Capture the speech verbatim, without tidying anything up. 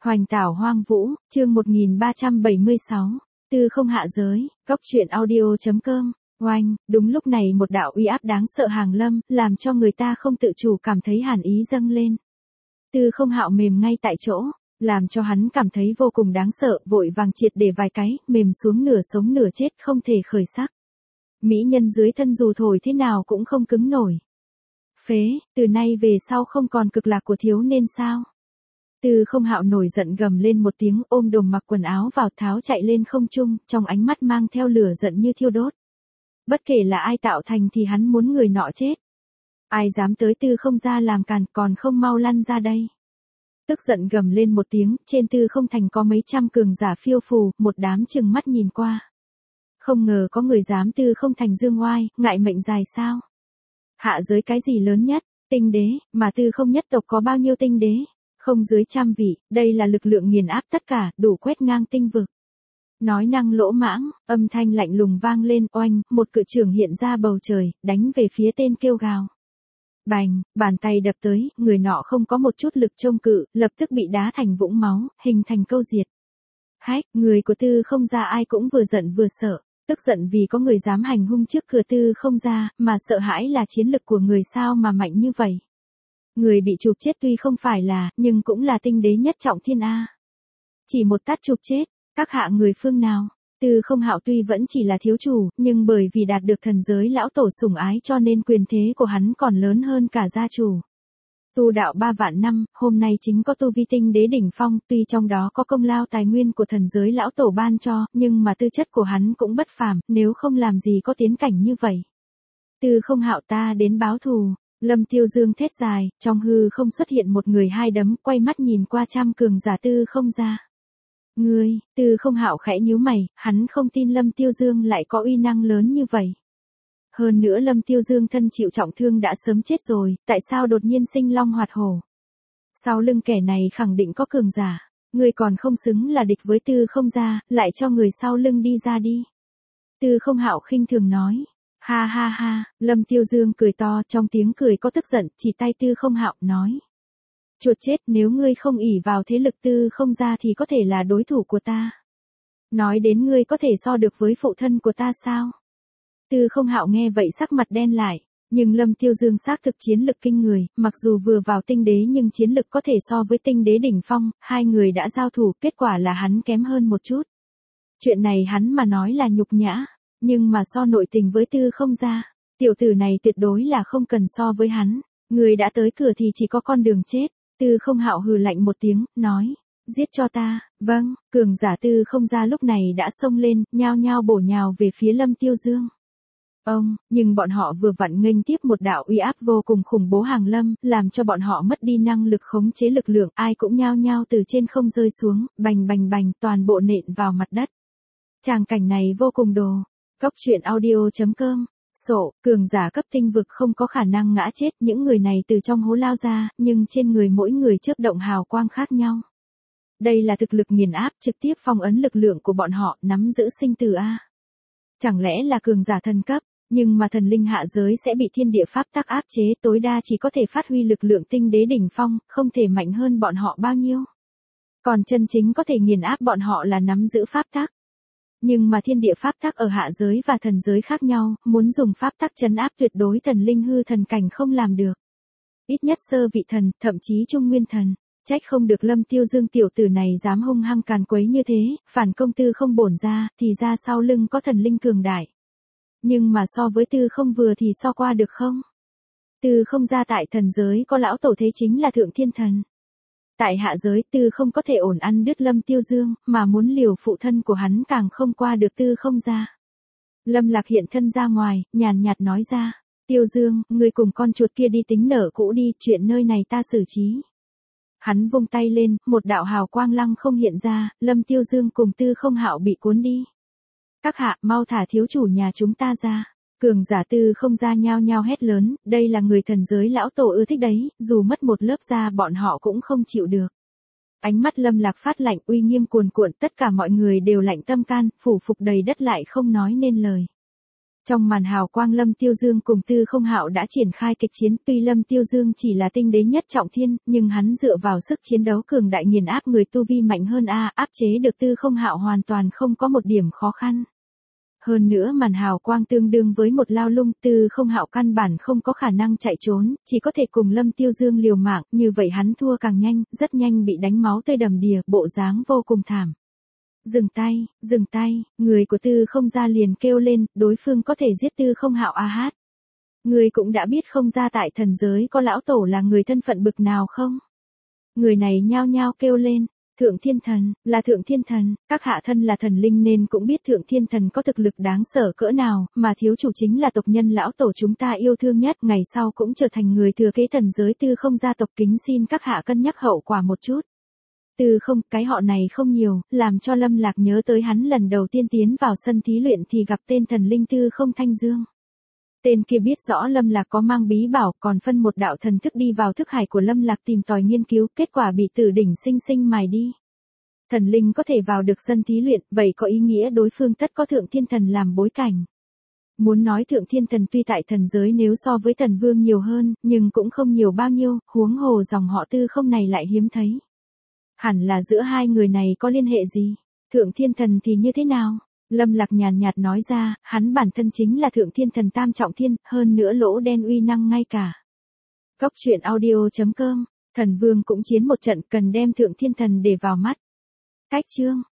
Hoành tảo hoang vũ, chương một nghìn ba trăm bảy mươi sáu, Tư không hạ giới, góc truyện audio.com, oanh, đúng lúc này một đạo uy áp đáng sợ hàng lâm, làm cho người ta không tự chủ cảm thấy hàn ý dâng lên. Tư không hạo mềm ngay tại chỗ, làm cho hắn cảm thấy vô cùng đáng sợ, vội vàng triệt để vài cái, mềm xuống nửa sống nửa chết không thể khởi sắc. Mỹ nhân dưới thân dù thổi thế nào cũng không cứng nổi. Phế, từ nay về sau không còn cực lạc của thiếu nên sao? Tư không hạo nổi giận gầm lên một tiếng, ôm đồm mặc quần áo vào tháo chạy lên không trung, trong ánh mắt mang theo lửa giận như thiêu đốt. Bất kể là ai tạo thành thì hắn muốn người nọ chết. Ai dám tới tư không ra làm càn, còn không mau lăn ra đây. Tức giận gầm lên một tiếng, trên tư không thành có mấy trăm cường giả phiêu phù, một đám chừng mắt nhìn qua. Không ngờ có người dám tư không thành dương oai, ngại mệnh dài sao? Hạ giới cái gì lớn nhất? Tinh đế, mà tư không nhất tộc có bao nhiêu tinh đế? Không dưới trăm vị, đây là lực lượng nghiền áp tất cả, đủ quét ngang tinh vực. Nói năng lỗ mãng, âm thanh lạnh lùng vang lên, oanh, một cự trưởng hiện ra bầu trời, đánh về phía tên kêu gào. Bành, bàn tay đập tới, người nọ không có một chút lực trông cự, lập tức bị đá thành vũng máu, hình thành câu diệt. Hách, người của tư không ra ai cũng vừa giận vừa sợ, tức giận vì có người dám hành hung trước cửa tư không ra, mà sợ hãi là chiến lực của người sao mà mạnh như vậy. Người bị chụp chết tuy không phải là, nhưng cũng là tinh đế nhất trọng thiên A. Chỉ một tát chụp chết, các hạ người phương nào? Tư không hạo tuy vẫn chỉ là thiếu chủ, nhưng bởi vì đạt được thần giới lão tổ sủng ái cho nên quyền thế của hắn còn lớn hơn cả gia chủ. Tu đạo ba vạn năm, hôm nay chính có tu vi tinh đế đỉnh phong, tuy trong đó có công lao tài nguyên của thần giới lão tổ ban cho, nhưng mà tư chất của hắn cũng bất phàm, nếu không làm gì có tiến cảnh như vậy. Tư không hạo ta đến báo thù. Lâm Tiêu Dương thét dài, trong hư không xuất hiện một người hai đấm, quay mắt nhìn qua trăm cường giả tư không ra. Ngươi, tư không hạo khẽ nhíu mày, hắn không tin Lâm Tiêu Dương lại có uy năng lớn như vậy. Hơn nữa Lâm Tiêu Dương thân chịu trọng thương đã sớm chết rồi, tại sao đột nhiên sinh long hoạt hổ? Sau lưng kẻ này khẳng định có cường giả, ngươi còn không xứng là địch với tư không ra, lại cho người sau lưng đi ra đi. Tư không hạo khinh thường nói. Ha ha ha, Lâm Tiêu Dương cười to, trong tiếng cười có tức giận, chỉ tay tư không hạo, nói. Chuột chết, nếu ngươi không ỷ vào thế lực tư không ra thì có thể là đối thủ của ta. Nói đến ngươi có thể so được với phụ thân của ta sao? Tư không hạo nghe vậy sắc mặt đen lại, nhưng Lâm Tiêu Dương xác thực chiến lực kinh người, mặc dù vừa vào tinh đế nhưng chiến lực có thể so với tinh đế đỉnh phong, hai người đã giao thủ, kết quả là hắn kém hơn một chút. Chuyện này hắn mà nói là nhục nhã. Nhưng mà so nội tình với tư không ra, tiểu tử này tuyệt đối là không cần so với hắn. Người đã tới cửa thì chỉ có con đường chết. Tư không hạo hừ lạnh một tiếng, nói, giết cho ta. Vâng, cường giả tư không ra lúc này đã xông lên, nhao nhao bổ nhào về phía Lâm Tiêu Dương. Ông, nhưng bọn họ vừa vặn nghênh tiếp một đạo uy áp vô cùng khủng bố hàng lâm, làm cho bọn họ mất đi năng lực khống chế lực lượng, ai cũng nhao nhao từ trên không rơi xuống, bành bành bành, toàn bộ nện vào mặt đất. Tràng cảnh này vô cùng đồ. Góc truyện audio.com, sổ, cường giả cấp tinh vực không có khả năng ngã chết, những người này từ trong hố lao ra, nhưng trên người mỗi người chớp động hào quang khác nhau. Đây là thực lực nghiền áp trực tiếp phong ấn lực lượng của bọn họ, nắm giữ sinh tử A. Chẳng lẽ là cường giả thần cấp, nhưng mà thần linh hạ giới sẽ bị thiên địa pháp tắc áp chế, tối đa chỉ có thể phát huy lực lượng tinh đế đỉnh phong, không thể mạnh hơn bọn họ bao nhiêu. Còn chân chính có thể nghiền áp bọn họ là nắm giữ pháp tắc. Nhưng mà thiên địa pháp tắc ở hạ giới và thần giới khác nhau, muốn dùng pháp tắc trấn áp tuyệt đối thần linh hư thần cảnh không làm được. Ít nhất sơ vị thần, thậm chí trung nguyên thần, trách không được Lâm Tiêu Dương tiểu tử này dám hung hăng càn quấy như thế, phản công tư không bổn ra, thì ra sau lưng có thần linh cường đại. Nhưng mà so với tư không vừa thì so qua được không? Tư không ra tại thần giới có lão tổ thế chính là thượng thiên thần. Tại hạ giới tư không có thể ổn ăn đứt Lâm Tiêu Dương, mà muốn liều phụ thân của hắn càng không qua được tư không ra. Lâm Lạc hiện thân ra ngoài, nhàn nhạt nói ra, Tiêu Dương, ngươi cùng con chuột kia đi tính nợ cũ đi, chuyện nơi này ta xử trí. Hắn vung tay lên, một đạo hào quang lăng không hiện ra, Lâm Tiêu Dương cùng tư không hạo bị cuốn đi. Các hạ, mau thả thiếu chủ nhà chúng ta ra. Cường giả tư không ra nhao nhao hét lớn, đây là người thần giới lão tổ ưa thích đấy, dù mất một lớp da bọn họ cũng không chịu được. Ánh mắt Lâm Lạc phát lạnh uy nghiêm cuồn cuộn, tất cả mọi người đều lạnh tâm can, phủ phục đầy đất lại không nói nên lời. Trong màn hào quang Lâm Tiêu Dương cùng Tư Không Hạo đã triển khai kịch chiến, tuy Lâm Tiêu Dương chỉ là tinh đế nhất trọng thiên, nhưng hắn dựa vào sức chiến đấu cường đại nghiền áp người tu vi mạnh hơn a, áp chế được Tư Không Hạo hoàn toàn không có một điểm khó khăn. Hơn nữa màn hào quang tương đương với một lao lung, Tư Không Hạo căn bản không có khả năng chạy trốn, chỉ có thể cùng Lâm Tiêu Dương liều mạng, như vậy hắn thua càng nhanh, rất nhanh bị đánh máu tươi đầm đìa, bộ dáng vô cùng thảm. Dừng tay, dừng tay, người của Tư Không gia liền kêu lên, đối phương có thể giết Tư Không Hạo a hát. Người cũng đã biết Không gia tại thần giới có lão tổ là người thân phận bực nào không? Người này nhao nhao kêu lên, Thượng Thiên Thần, là Thượng Thiên Thần, các hạ thân là thần linh nên cũng biết Thượng Thiên Thần có thực lực đáng sợ cỡ nào, mà thiếu chủ chính là tộc nhân lão tổ chúng ta yêu thương nhất, ngày sau cũng trở thành người thừa kế thần giới Tư Không gia tộc, kính xin các hạ cân nhắc hậu quả một chút. Tư Không, cái họ này không nhiều, làm cho Lâm Lạc nhớ tới hắn lần đầu tiên tiến vào sân thí luyện thì gặp tên thần linh Tư Không Thanh Dương. Tên kia biết rõ Lâm Lạc có mang bí bảo, còn phân một đạo thần thức đi vào thức hải của Lâm Lạc tìm tòi nghiên cứu, kết quả bị Tử Đỉnh sinh sinh mài đi. Thần linh có thể vào được sân thí luyện, vậy có ý nghĩa đối phương tất có Thượng Thiên Thần làm bối cảnh. Muốn nói Thượng Thiên Thần tuy tại thần giới nếu so với thần vương nhiều hơn, nhưng cũng không nhiều bao nhiêu, huống hồ dòng họ Tư Không này lại hiếm thấy. Hẳn là giữa hai người này có liên hệ gì? Thượng Thiên Thần thì như thế nào? Lâm Lạc nhàn nhạt nói ra, hắn bản thân chính là Thượng Thiên Thần tam trọng thiên, hơn nữa lỗ đen uy năng ngay cả. Cốc truyện audio chấm com, thần vương cũng chiến một trận, cần đem Thượng Thiên Thần để vào mắt. Cách chương